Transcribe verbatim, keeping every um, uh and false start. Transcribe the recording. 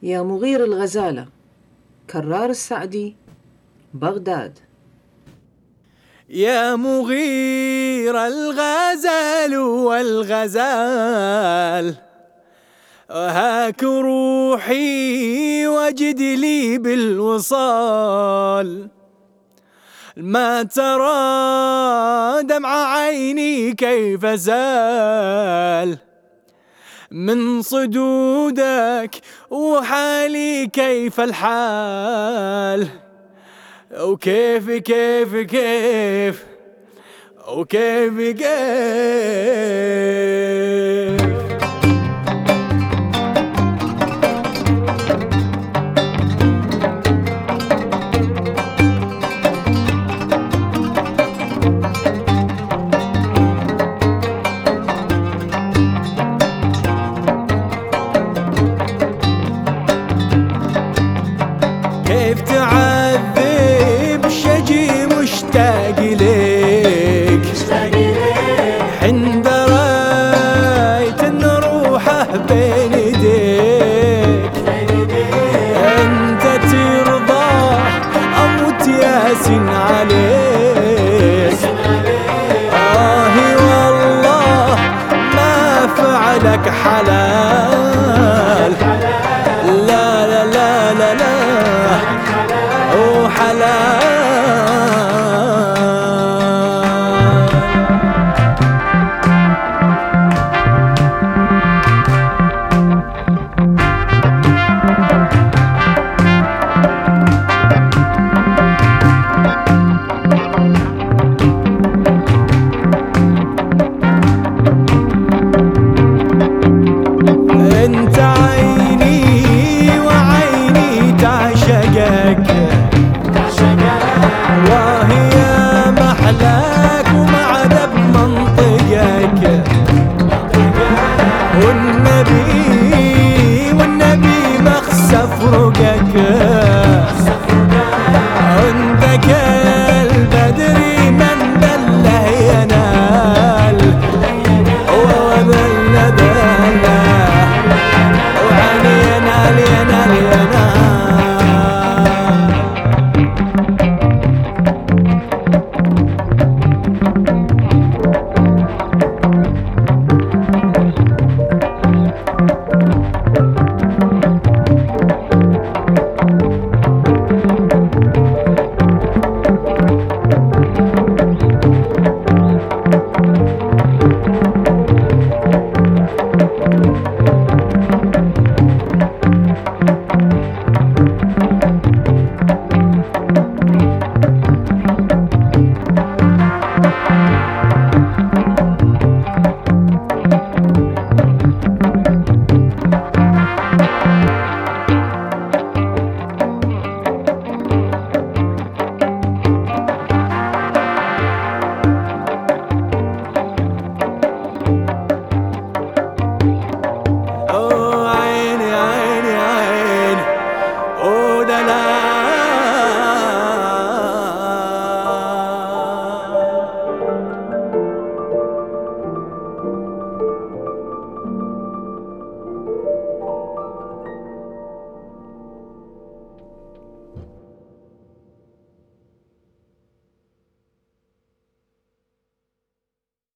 يا مغير الغزالة، كرار السعدي، بغداد. يا مغير الغزال والغزال، هاك روحي واجد لي بالوصال. ما ترى دمع عيني كيف زال من صدودك، وحالي كيف الحال، وكيف كيف كيف وكيف كيف. كيف تعذب شجي مشتاق ليك، حين دريت ان روحه بين يديك.